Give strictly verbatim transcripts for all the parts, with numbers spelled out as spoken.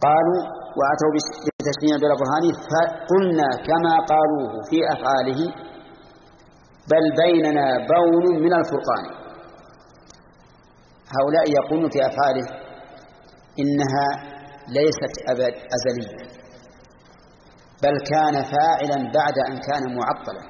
قالوا وأتوا بتشنيع بلا برهان فقلنا كما قالوه في أفعاله بل بيننا بون من الفرقان. هؤلاء يقولون في أفعاله إنها ليست أبد أزلية، بل كان فاعلا بعد أن كان معطلا.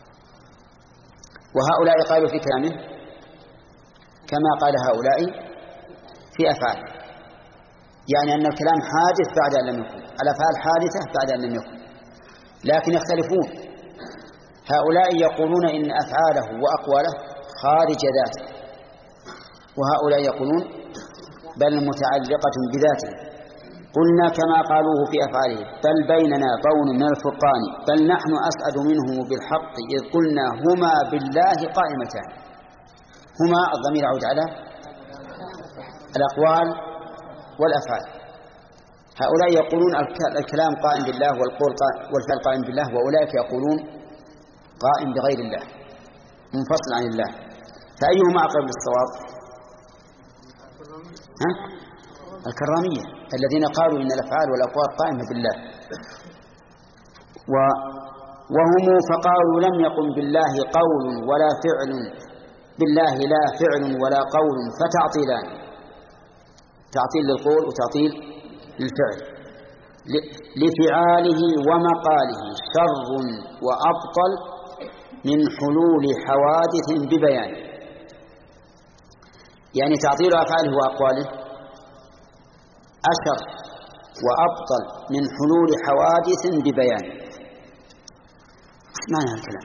وهؤلاء قالوا في كلامه كما قال هؤلاء في أفعاله، يعني أن الكلام حادث بعد أن لم يكن، الأفعال حادثة بعد أن لم يكن، لكن يختلفون. هؤلاء يقولون إن أفعاله وأقواله خارج ذاته، وهؤلاء يقولون بل متعلقة بذاته. قلنا كما قالوه في أفعاله بل بيننا بون من الفرقان بل نحن أسعد منهم بالحق إذ قلنا هما بالله قائمتان. هما الضمير يعود على الأقوال والأفعال. هؤلاء يقولون الكلام قائم بالله والقول والفعل قائم بالله، وأولئك يقولون قائم بغير الله منفصل عن الله. فأيهما أقرب للصواب؟ ها؟ الكرامية الذين قالوا إن الأفعال والأقوال قائمة بالله. و وهم فقالوا لم يقم بالله قول ولا فعل، بالله لا فعل ولا قول، فتعطيلان، تعطيل للقول وتعطيل للفعل. لفعاله ومقاله شر وأبطل من حلول حوادث ببيان. يعني تعطيل أفعاله وأقواله أشر وأبطل من حلول حوادث ببيان. ما معنى الكلام؟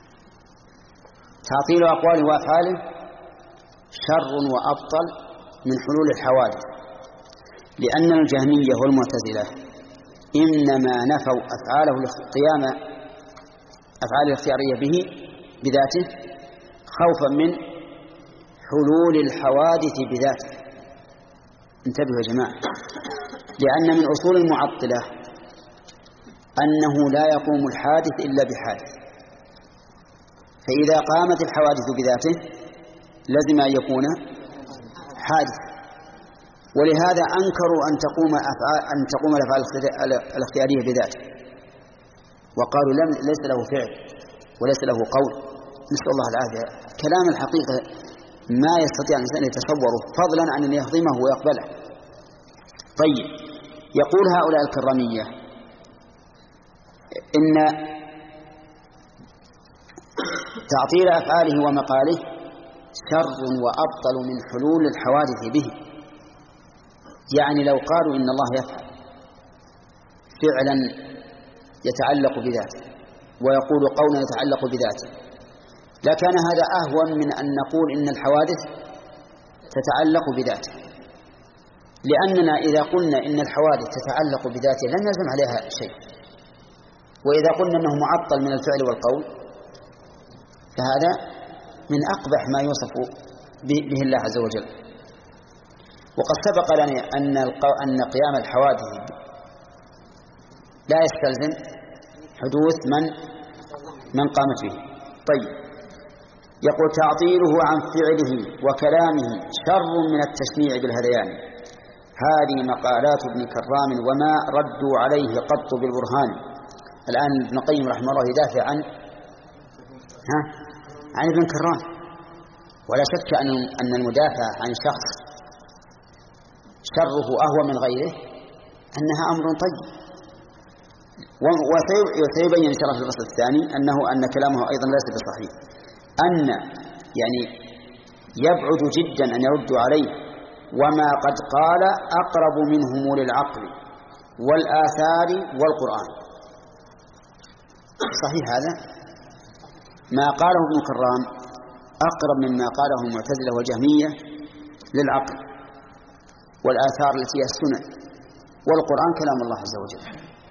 تعطيل أقواله وأفعاله شر وأبطل من حلول الحوادث، لأن الجهمية والمعتزلة إنما نفوا أفعاله القيام أفعال الاختيارية به بذاته خوفا من حلول الحوادث بذاته. انتبهوا يا جماعة، لأن من أصول المعطلة أنه لا يقوم الحادث إلا بحادث، فإذا قامت الحوادث بذاته لازم أن يكون حادث. ولهذا أنكروا أن تقوم أفعال أن تقوم الأفعال الاختيارية بذاته، وقالوا لم ليس له فعل وليس له قول. نسأل الله العافية. كلام الحقيقة ما يستطيع الإنسان يتصوره، فضلا عن أن يهضمه ويقبله. طيب، يقول هؤلاء الكرامية إن تعطيل أفعاله ومقاله شر وأبطل من حلول الحوادث به. يعني لو قالوا إن الله يفعل فعلا يتعلق بذاته ويقول قولا يتعلق بذاته لكان هذا أهون من أن نقول إن الحوادث تتعلق بذاته، لأننا إذا قلنا إن الحوادث تتعلق بذاته لن يلزم عليها شيء، وإذا قلنا أنه معطل من الفعل والقول فهذا من أقبح ما يوصف به الله عز وجل. وقد سبق لنا أن أن قيام الحوادث لا يستلزم حدوث من من قامت به. طيب، يقول تعطيله عن فعله وكلامه شر من التشنيع بالهذيان. هذه مقالات ابن كرام وما ردوا عليه قط بالبرهان. الآن ابن القيم رحمه الله يدافع عن ها عن ابن كرام، ولا شك أن أن المدافع عن شخص شره أهوى من غيره أنها أمر طيب. وسيبين إن شاء الله في الفصل الثاني أنه أن كلامه أيضا ليس بصحيح، أن يعني يبعد جدا أن يرد عليه، وما قد قال أقرب منهم للعقل والآثار والقرآن. صحيح هذا؟ ما قاله ابن كرام أقرب مما قاله المعتزلة والجهمية للعقل والآثار التي هي السنن والقرآن كلام الله عز وجل.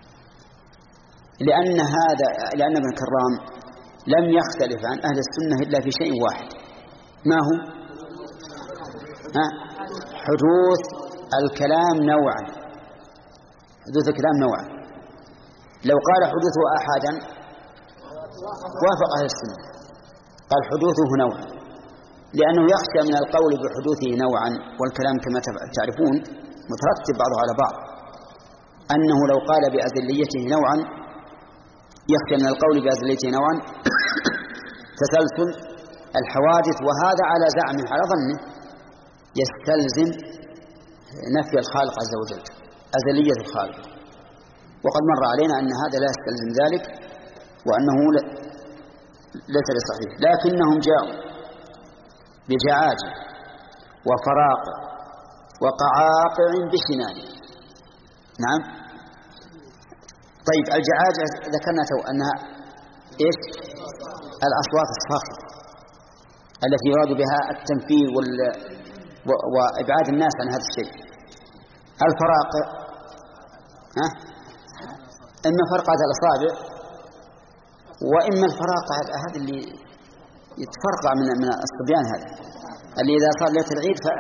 لأن هذا لأن ابن كرام لم يختلف عن أهل السنة إلا في شيء واحد، ما هو؟ ها؟ حدوث الكلام نوعا. حدوث الكلام نوعا. لو قال حدوثه أحدا وافق أهل السنة، قال حدوثه نوعا، لأنه يخشى من القول بحدوثه نوعا، والكلام كما تعرفون مترتب بعضه على بعض، أنه لو قال بأزليته نوعا يخشى من القول بأزليته نوعا تسلسل الحوادث، وهذا على زعمه على ظنه يستلزم نفي الخالق عز وجل، أزلية الخالق. وقد مر علينا أن هذا لا يستلزم ذلك وأنه ليس بصحيح، لكنهم جاءوا بجعاجل وفراقع وقعاقع بسنان. نعم. طيب الجعاجع ذكرنا تو أنها إيش؟ الأصوات الصاخبة التي يراد بها التنفير وال... و... وإبعاد الناس عن هذا الشيء. الفراقع ها؟ إما فرقعة الأصابع وإما الفراقع هذا اللي يتفرقع من من الصبيان، هذا اللي إذا صار ليلة العيد ف...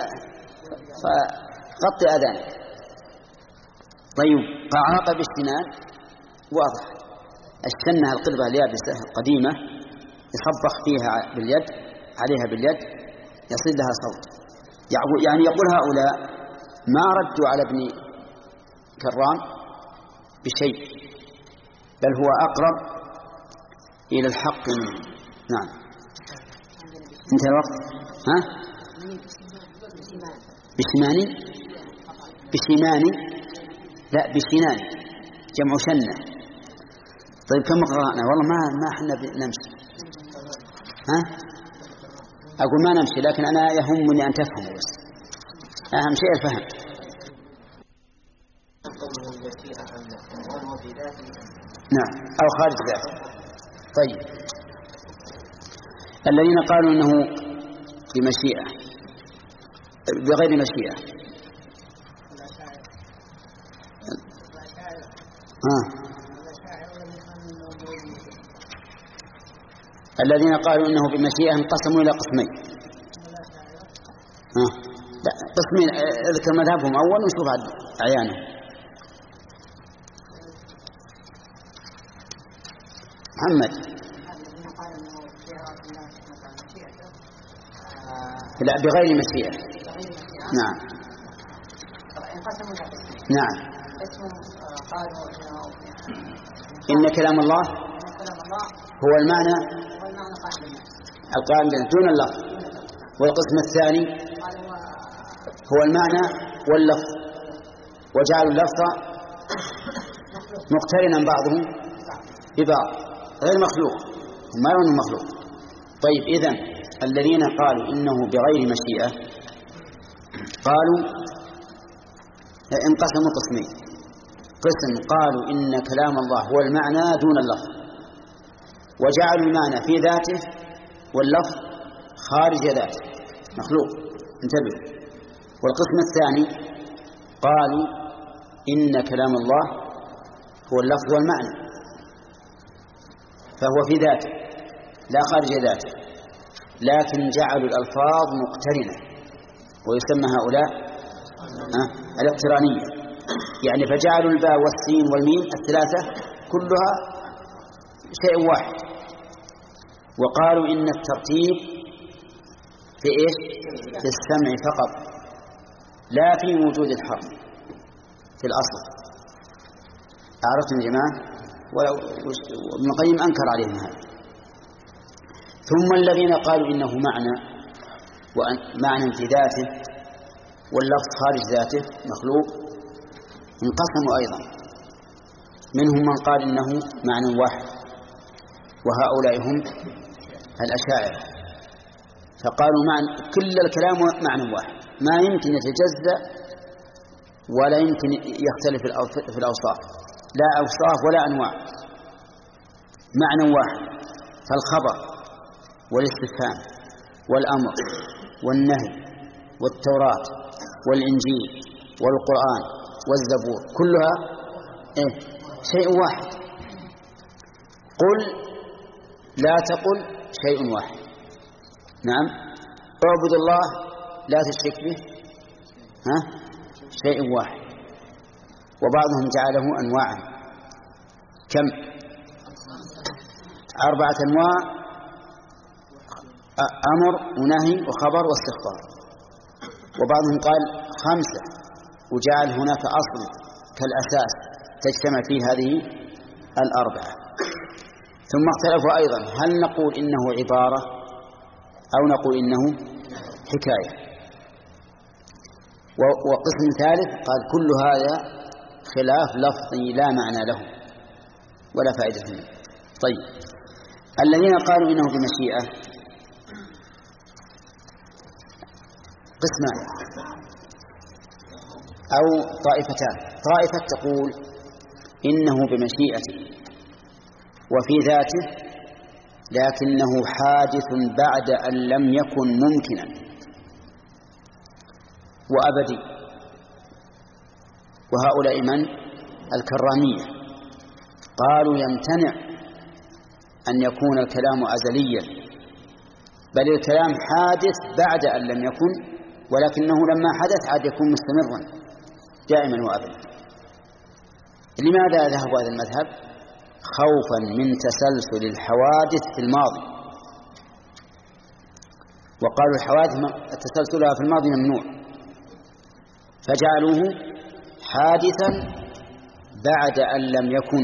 فغطي أذانه. طيب قعاقع بالسنان واضح، السنة القلبة اليابسة القديمة يصبخ فيها باليد عليها باليد يصير لها صوت. يعني يقول هؤلاء ما ردوا على ابن كرام بشيء، بل هو أقرب إلى الحق منه. نعم. انتهى الوقت. ها؟ بسماني بسماني لا بسنان جمع شنة. طيب كم قرأنا؟ والله ما ما احنا نمشي. ها؟ أقول ما نمشي، لكن أنا يهمني أن تفهموا بس، أهم شيء الفهم. نعم أو خارج ذاته. طيب الذين قالوا إنه بمشيئة بغير مشيئة. آه. الذين قالوا إنه بمشيئة انقسموا إلى قسمين. آه. لا قسمين، اذكر مذهبهم أول ونشوف عيانه. محمد. لا بغير مشيئة. نعم. نعم. إن كلام الله هو المعنى القائم دون اللفظ. والقسم الثاني هو المعنى واللفظ، وجعلوا اللفظ مقترنا بعضه ببعض غير مخلوق، ما يرون مخلوق. طيب إذن الذين قالوا إنه بغير مشيئة قالوا انقسموا قسمين. قسم قالوا إن كلام الله هو المعنى دون اللفظ، وجعلوا المعنى في ذاته واللفظ خارج ذاته مخلوق. انتبهوا. والقسم الثاني قالوا إن كلام الله هو اللفظ والمعنى، فهو في ذاته لا خارج ذاته، لكن جعلوا الألفاظ مقترنة، ويسمى هؤلاء أه؟ الاقترانية. يعني فجعلوا الباء والسين والميم الثلاثة كلها شيء واحد، وقالوا إن الترتيب في إيش؟ في السمع فقط، لا في وجود الحرف في الأصل. أعرفتم يا جماعة؟ ولو ابن القيم أنكر عليهم هذا. ثم الذين قالوا إنه معنى ومعنى في ذاته واللفظ خارج ذاته مخلوق انقسموا أيضا. منهم من قال إنه معنى واحد، وهؤلاء هم الأشاعرة، فقالوا معنى كل الكلام معنى واحد، ما يمكن يتجزأ ولا يمكن يختلف في الأوصاف، لا أوصاف ولا أنواع، معنى واحد. فالخبر والاستفهام والأمر والنهي والتوراة والإنجيل والقرآن والزبور كلها إيه؟ شيء واحد. قل لا تقل شيء واحد. نعم. اعبد الله لا تشرك به ها؟ شيء واحد. وبعضهم جعله أنواعا. كم؟ أربعة أنواع: أمر ونهي وخبر واستخبار. وبعضهم قال خمسة وجعل هناك أصل كالأساس تجتمع فيه هذه الأربعة. ثم اختلفوا أيضا هل نقول إنه عبارة أو نقول إنه حكاية. وقسم ثالث قال كل هذا خلاف لفظي لا معنى له ولا فائدة منه. طيب الذين قالوا إنه بمشيئة قسمان أو طائفتان. طائفة تقول إنه بمشيئته وفي ذاته لكنه حادث بعد أن لم يكن ممكنا وأبدي. وهؤلاء من؟ الكرامية قالوا يمتنع أن يكون الكلام أزليا، بل الكلام حادث بعد أن لم يكن، ولكنه لما حدث عاد يكون مستمرا دائما وأبدا. لماذا ذهبوا هذا المذهب؟ خوفا من تسلسل الحوادث في الماضي، وقالوا الحوادث تسلسلها في الماضي ممنوع، فجعلوه حادثا بعد أن لم يكن.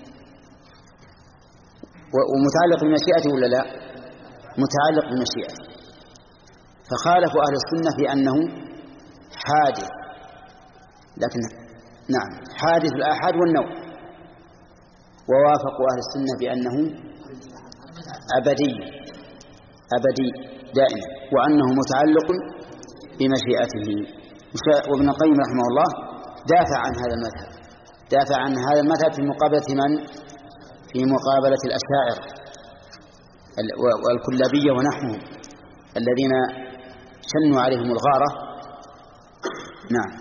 ومتعلق بالمشيئة ولا لا؟ متعلق بالمشيئة. فخالفوا أهل السنة في أنه حادث، لكن نعم حادث الآحاد والنوع، ووافقوا أهل السنة بأنه أبدي أبدي دائما، وأنه متعلق بمشيئته. وابن القيم رحمه الله دافع عن هذا المذهب، دافع عن هذا المذهب في مقابلة من؟ في مقابلة الأشاعرة والكلابية ونحوهم الذين شنوا عليهم الغارة. نعم.